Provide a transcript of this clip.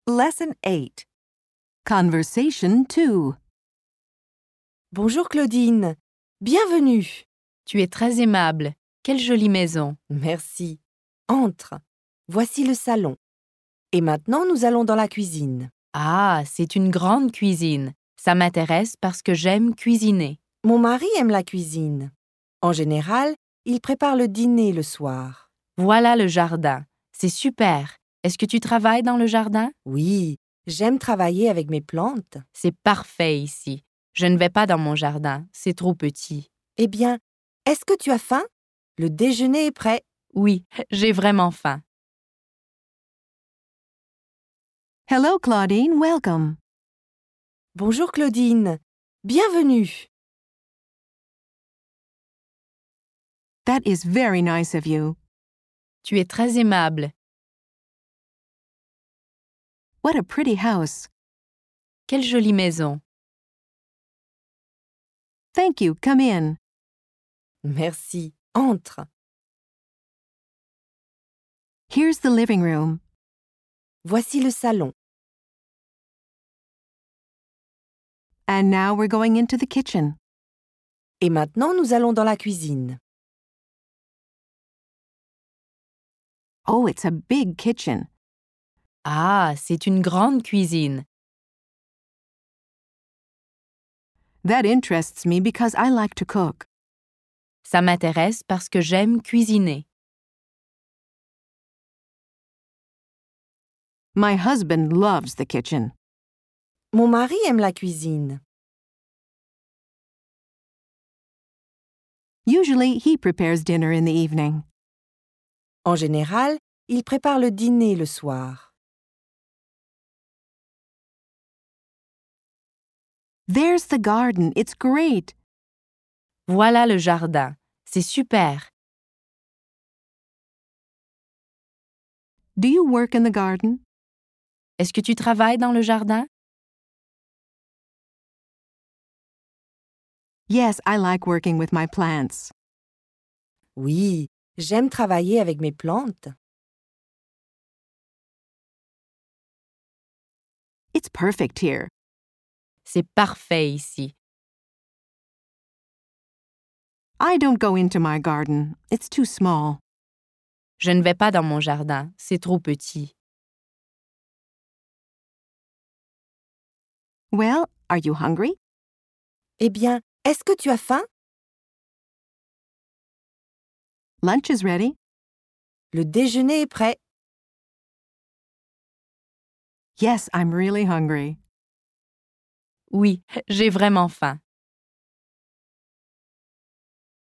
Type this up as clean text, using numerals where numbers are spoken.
Lesson 8. Conversation 2. Bonjour Claudine, bienvenue. Tu es très aimable. Quelle jolie maison. Merci. Entre. Voici le salon. Et maintenant, nous allons dans la cuisine. Ah, c'est une grande cuisine. Ça m'intéresse parce que j'aime cuisiner. Mon mari aime la cuisine. En général, il prépare le dîner le soir. Voilà le jardin. C'est super. Est-ce que tu travailles dans le jardin? Oui, j'aime travailler avec mes plantes. C'est parfait ici. Je ne vais pas dans mon jardin. C'est trop petit. Eh bien, est-ce que tu as faim? Le déjeuner est prêt. Oui, j'ai vraiment faim. Hello, Claudine. Welcome. Bonjour Claudine, bienvenue. That is very nice of you. Tu es très aimable. What a pretty house. Quelle jolie maison. Thank you. Come in. Merci. Entre. Here's the living room. Voici le salon. And now we're going into the kitchen. Et maintenant, nous allons dans la cuisine. Oh, it's a big kitchen. Ah, c'est une grande cuisine. That interests me because I like to cook. Ça m'intéresse parce que j'aime cuisiner. My husband loves the kitchen. Mon mari aime la cuisine. Usually, he prepares dinner in the evening. En général, il prépare le dîner le soir. There's the garden. It's great. Voilà le jardin. C'est super. Do you work in the garden? Est-ce que tu travailles dans le jardin? Yes, I like working with my plants. Oui, j'aime travailler avec mes plantes. It's perfect here. C'est parfait ici. I don't go into my garden. It's too small. Je ne vais pas dans mon jardin. C'est trop petit. Well, are you hungry? Eh bien, est-ce que tu as faim? Lunch is ready. Le déjeuner est prêt. Yes, I'm really hungry. Oui, j'ai vraiment faim.